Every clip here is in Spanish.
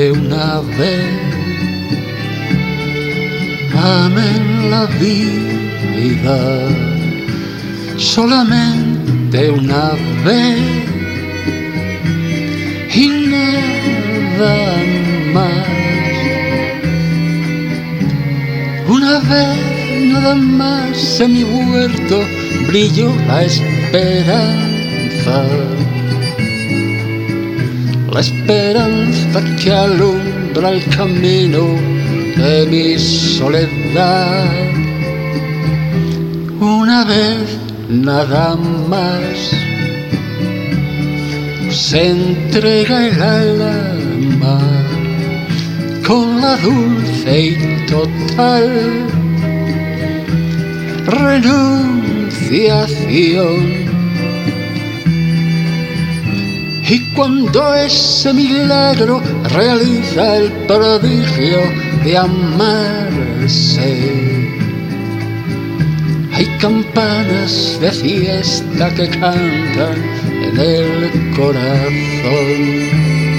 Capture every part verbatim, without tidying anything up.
de una vez. Amen la vida solamente una vez y nada más. Una vez nada más en mi huerto brilló la esperanza, la esperanza que alumbra el camino de mi soledad. Una vez nada más se entrega el alma con la dulce y total renunciación. Y cuando ese milagro realiza el prodigio de amarse, hay campanas de fiesta que cantan en el corazón.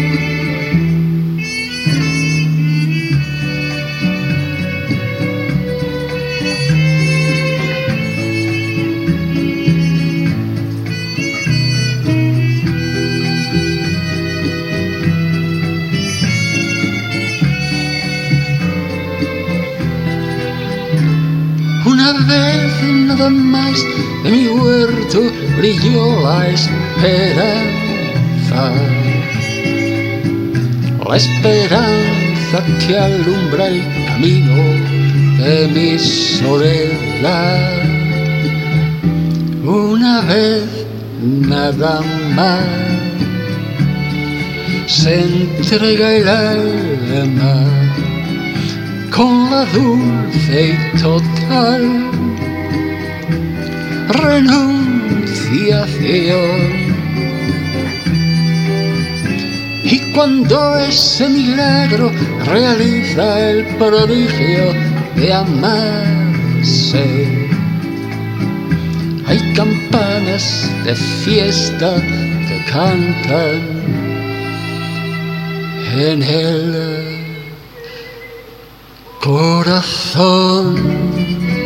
Una vez nada más de mi huerto brilló la esperanza, la esperanza que alumbra el camino de mi soledad. Una vez nada más se entrega el alma con la dulce y total renunciación. Y cuando ese milagro realiza el prodigio de amarse, hay campanas de fiesta que cantan en el corazón.